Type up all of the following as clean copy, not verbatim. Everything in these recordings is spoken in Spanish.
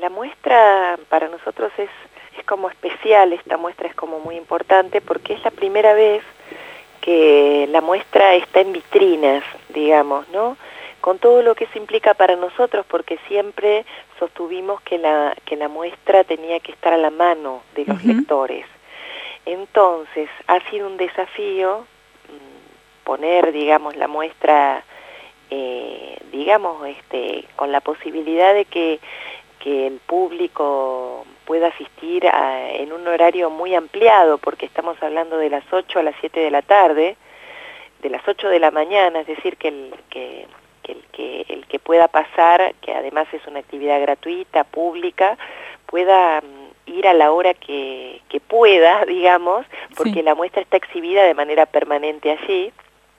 La muestra para nosotros es como especial, esta muestra es como muy importante porque es la primera vez que la muestra está en vitrinas, digamos, ¿no? Con todo lo que eso implica para nosotros, porque siempre sostuvimos que la muestra tenía que estar a la mano de los lectores. Entonces, ha sido un desafío poner, digamos, la muestra, digamos, con la posibilidad de que el público pueda asistir en un horario muy ampliado, porque estamos hablando de las 8 a las 7 de la tarde, de las 8 de la mañana, es decir, que el que pueda pasar, que además es una actividad gratuita, pública, pueda ir a la hora que pueda, digamos, porque la muestra está exhibida de manera permanente allí,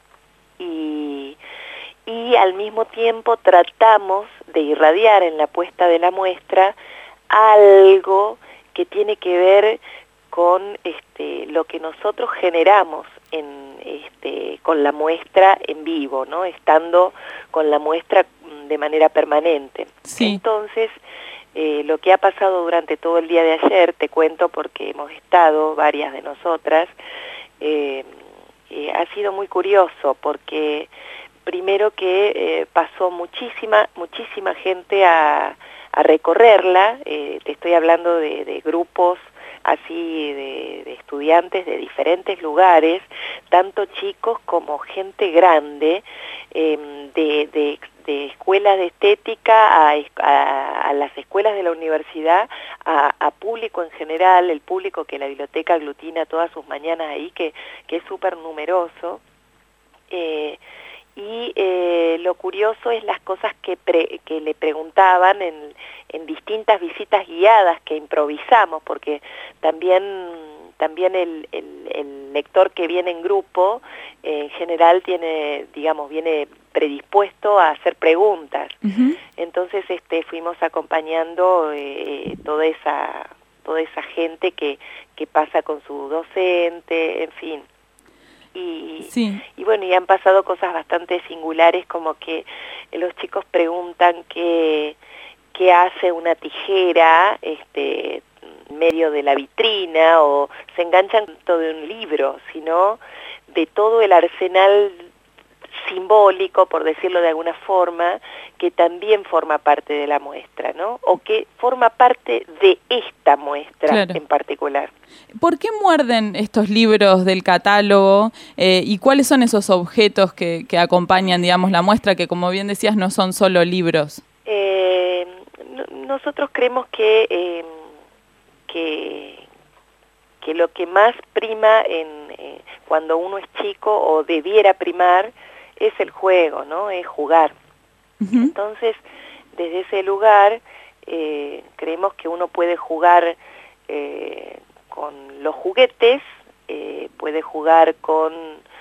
y al mismo tiempo tratamos de irradiar en la puesta de la muestra algo que tiene que ver con lo que nosotros generamos con la muestra en vivo, ¿no? Estando con la muestra de manera permanente. Sí. Entonces, lo que ha pasado durante todo el día de ayer, te cuento porque hemos estado, varias de nosotras, ha sido muy curioso porque primero que pasó muchísima gente a recorrerla, te estoy hablando de grupos así de estudiantes de diferentes lugares, tanto chicos como gente grande, de escuelas de estética a las escuelas de la universidad, a público en general, el público que la biblioteca aglutina todas sus mañanas ahí, que es súper numeroso. Lo curioso es las cosas que le preguntaban en distintas visitas guiadas que improvisamos, porque también el lector que viene en grupo en general viene predispuesto a hacer preguntas. Entonces fuimos acompañando toda esa gente que pasa con su docente, en fin. Y bueno, y han pasado cosas bastante singulares, como que los chicos preguntan qué hace una tijera medio de la vitrina, o se enganchan tanto de un libro, sino de todo el arsenal simbólico, por decirlo de alguna forma, que también forma parte de la muestra, ¿no? O que forma parte de esta muestra en particular. ¿Por qué muerden estos libros del catálogo y cuáles son esos objetos que acompañan, digamos, la muestra, que como bien decías no son solo libros? Nosotros creemos que lo que más prima cuando uno es chico, o debiera primar, es el juego, ¿no? Es jugar. Entonces, desde ese lugar, creemos que uno puede jugar con los juguetes, puede jugar con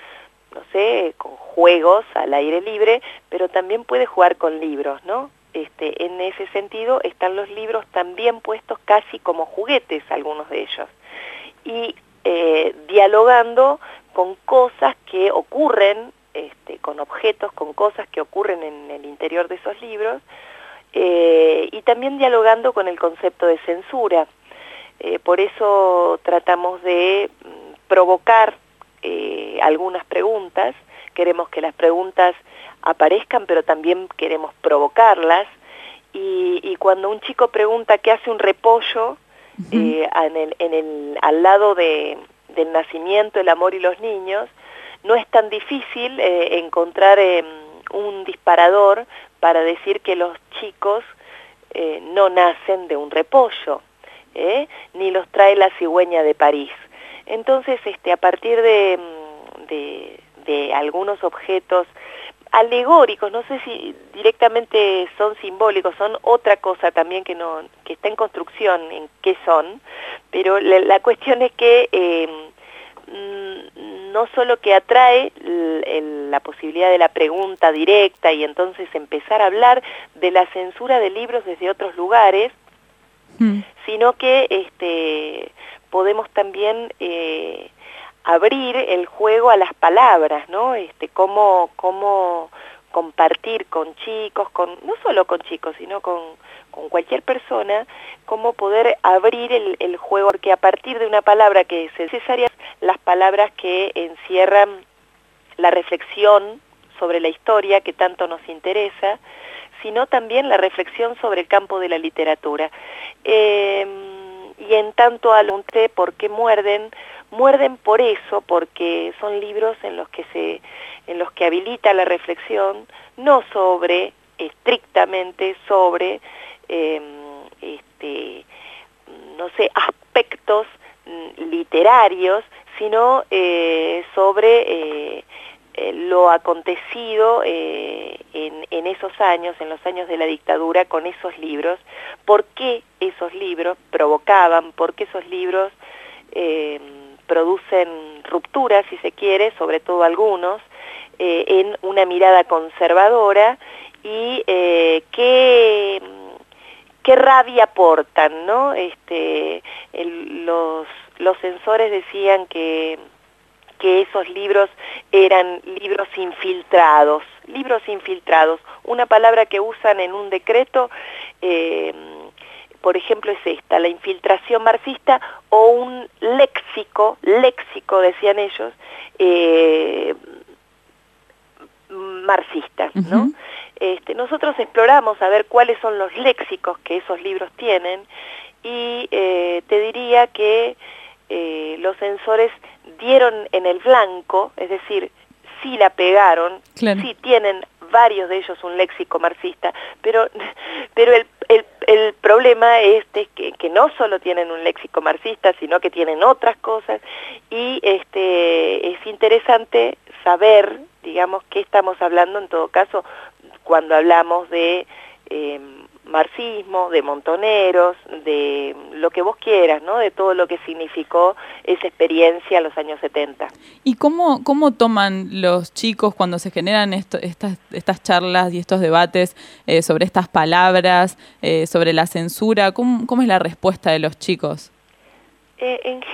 juegos al aire libre, pero también puede jugar con libros, ¿no? En ese sentido están los libros también puestos casi como juguetes, algunos de ellos, y dialogando con cosas que ocurren, con objetos, con cosas que ocurren en el interior de esos libros, y también dialogando con el concepto de censura. Por eso tratamos de provocar algunas preguntas. Queremos que las preguntas aparezcan, pero también queremos provocarlas. Y cuando un chico pregunta qué hace un repollo, al lado del nacimiento, el amor y los niños, no es tan difícil encontrar un disparador para decir que los chicos no nacen de un repollo, ni los trae la cigüeña de París. Entonces, a partir de algunos objetos alegóricos, no sé si directamente son simbólicos, son otra cosa también que está en construcción en qué son, pero la cuestión es que no solo que atrae la posibilidad de la pregunta directa y entonces empezar a hablar de la censura de libros desde otros lugares, sino que podemos también abrir el juego a las palabras, ¿no? Cómo compartir con chicos, no solo con chicos, sino con con cualquier persona, cómo poder abrir el juego, porque a partir de una palabra que es necesaria, las palabras que encierran la reflexión sobre la historia que tanto nos interesa, sino también la reflexión sobre el campo de la literatura. Y en tanto alunte, ¿por qué muerden? Muerden por eso, porque son libros en los que habilita la reflexión, no sobre, estrictamente sobre, no sé, aspectos literarios, sino sobre lo acontecido en esos años, en los años de la dictadura, con esos libros, por qué esos libros provocaban, por qué esos libros producen rupturas, si se quiere, sobre todo algunos, en una mirada conservadora, y qué rabia aportan, ¿no? Los censores decían que esos libros eran libros infiltrados, una palabra que usan en un decreto, por ejemplo, es esta, la infiltración marxista, o un léxico, decían ellos, marxista, ¿no? Nosotros exploramos a ver cuáles son los léxicos que esos libros tienen, y te diría que los censores dieron en el blanco, es decir, sí la pegaron, claro. Sí tienen varios de ellos un léxico marxista, pero el problema es que no solo tienen un léxico marxista, sino que tienen otras cosas, y es interesante saber, digamos, qué estamos hablando en todo caso cuando hablamos de marxismo, de montoneros, de lo que vos quieras, ¿no? De todo lo que significó esa experiencia en los años 70. ¿Y cómo toman los chicos cuando se generan estas charlas y estos debates sobre estas palabras, sobre la censura? ¿Cómo es la respuesta de los chicos? En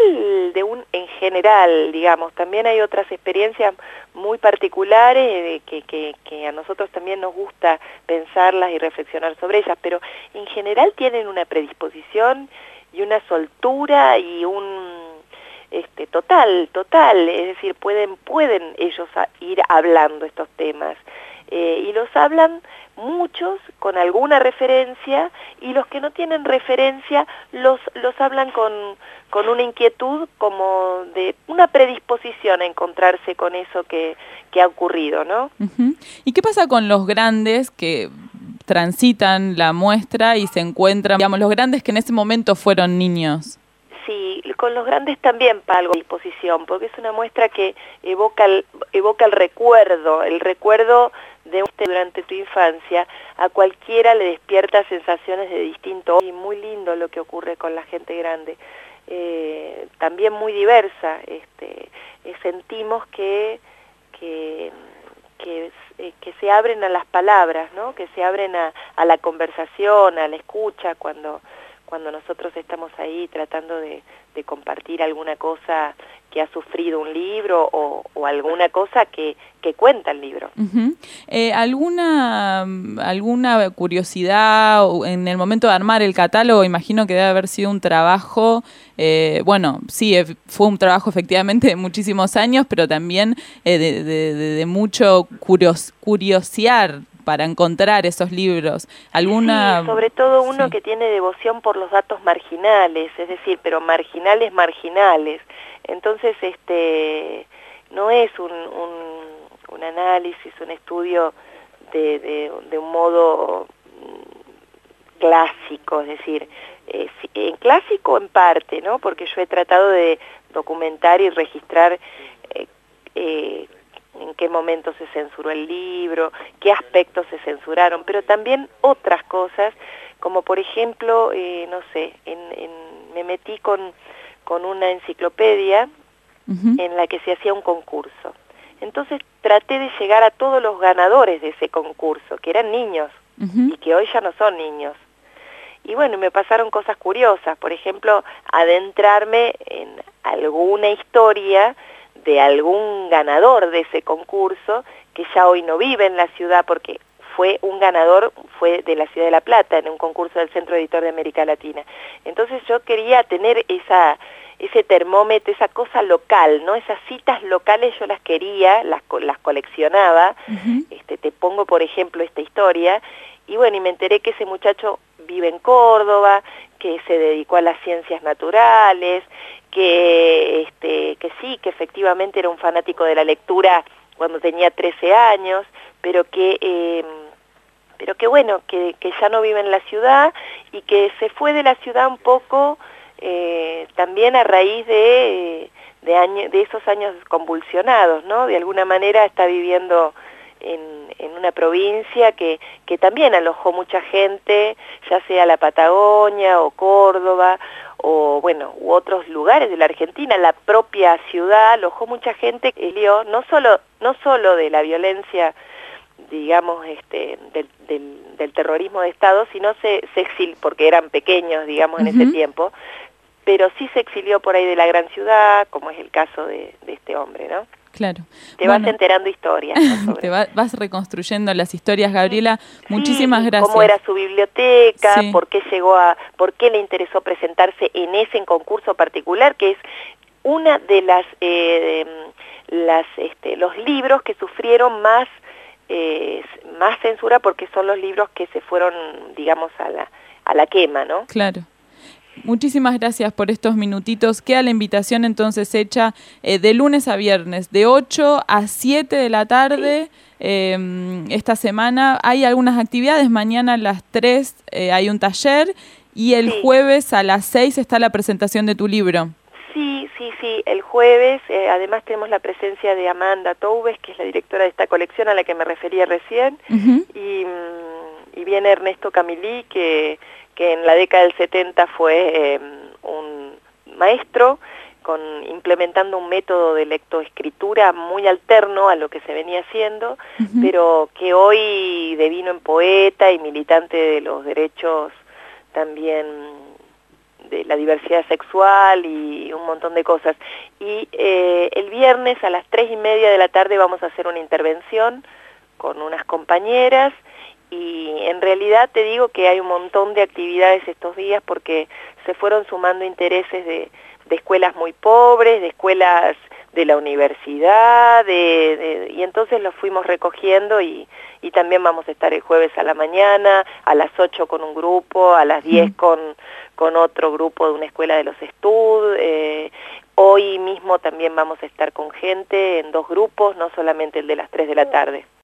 general, digamos, también hay otras experiencias muy particulares que a nosotros también nos gusta pensarlas y reflexionar sobre ellas, pero en general tienen una predisposición y una soltura y un total, es decir, pueden ellos ir hablando estos temas, y los hablan muchos con alguna referencia, y los que no tienen referencia los hablan con una inquietud, como de una predisposición a encontrarse con eso que ha ocurrido, ¿no? Uh-huh. ¿Y qué pasa con los grandes que transitan la muestra y se encuentran, digamos, los grandes que en ese momento fueron niños? Sí, con los grandes también para algo de disposición, porque es una muestra que evoca el recuerdo de durante tu infancia. A cualquiera le despierta sensaciones de distinto, y muy lindo lo que ocurre con la gente grande, también muy diversa. Sentimos que se abren a las palabras, ¿no? Que se abren a la conversación, a la escucha, cuando nosotros estamos ahí tratando de compartir alguna cosa que ha sufrido un libro, o alguna cosa que cuenta el libro. Uh-huh. ¿Alguna curiosidad en el momento de armar el catálogo? Imagino que debe haber sido un trabajo, bueno, sí, fue un trabajo efectivamente de muchísimos años, pero también de mucho curiosear para encontrar esos libros. Sí, sobre todo uno que tiene devoción por los datos marginales, es decir, pero marginales. Entonces, no es un análisis, un estudio de un modo clásico, es decir, en clásico en parte, ¿no? Porque yo he tratado de documentar y registrar en qué momento se censuró el libro, qué aspectos se censuraron, pero también otras cosas, como por ejemplo, no sé, me metí con una enciclopedia uh-huh. en la que se hacía un concurso. Entonces traté de llegar a todos los ganadores de ese concurso, que eran niños, uh-huh. y que hoy ya no son niños. Y bueno, me pasaron cosas curiosas, por ejemplo, adentrarme en alguna historia de algún ganador de ese concurso, que ya hoy no vive en la ciudad porque fue un ganador, fue de la Ciudad de La Plata, en un concurso del Centro Editor de América Latina. Entonces yo quería tener ese termómetro, esa cosa local, ¿no? Esas citas locales yo las quería, las coleccionaba. Te pongo, por ejemplo, esta historia, y bueno, y me enteré que ese muchacho vive en Córdoba, que se dedicó a las ciencias naturales, que sí, que efectivamente era un fanático de la lectura cuando tenía 13 años, pero que bueno, que ya no vive en la ciudad y que se fue de la ciudad un poco también a raíz de esos años convulsionados, ¿no? De alguna manera está viviendo en una provincia que también alojó mucha gente, ya sea la Patagonia o Córdoba o bueno, u otros lugares de la Argentina. La propia ciudad alojó mucha gente que no solo de la violencia, digamos, del terrorismo de Estado, sino se exilió, porque eran pequeños, digamos, en ese tiempo, pero sí se exilió por ahí de la gran ciudad, como es el caso de este hombre, ¿no? Claro. Te vas enterando historias, ¿no? Te vas reconstruyendo las historias, Gabriela. Muchísimas gracias. Cómo era su biblioteca, Sí. por qué le interesó presentarse en ese concurso particular, que es una de los libros que sufrieron más censura, porque son los libros que se fueron, digamos, a la quema, ¿no? Claro. Muchísimas gracias por estos minutitos. Queda la invitación entonces hecha de lunes a viernes, de 8 a 7 de la tarde. Sí. Esta semana hay algunas actividades. Mañana a las 3 hay un taller y el jueves a las 6 está la presentación de tu libro. Sí, el jueves además tenemos la presencia de Amanda Toubes, que es la directora de esta colección a la que me refería recién, y viene Ernesto Camilí, que en la década del 70 fue un maestro implementando un método de lectoescritura muy alterno a lo que se venía haciendo, pero que hoy devino en poeta y militante de los derechos también de la diversidad sexual y un montón de cosas. Y el viernes a las 3:30 de la tarde vamos a hacer una intervención con unas compañeras, y en realidad te digo que hay un montón de actividades estos días porque se fueron sumando intereses de escuelas muy pobres, de escuelas de la universidad, y entonces los fuimos recogiendo y también vamos a estar el jueves a la mañana, a las 8 con un grupo, a las 10 con otro grupo de una escuela de los Estud. Hoy mismo también vamos a estar con gente en 2 grupos, no solamente el de las 3 de la tarde.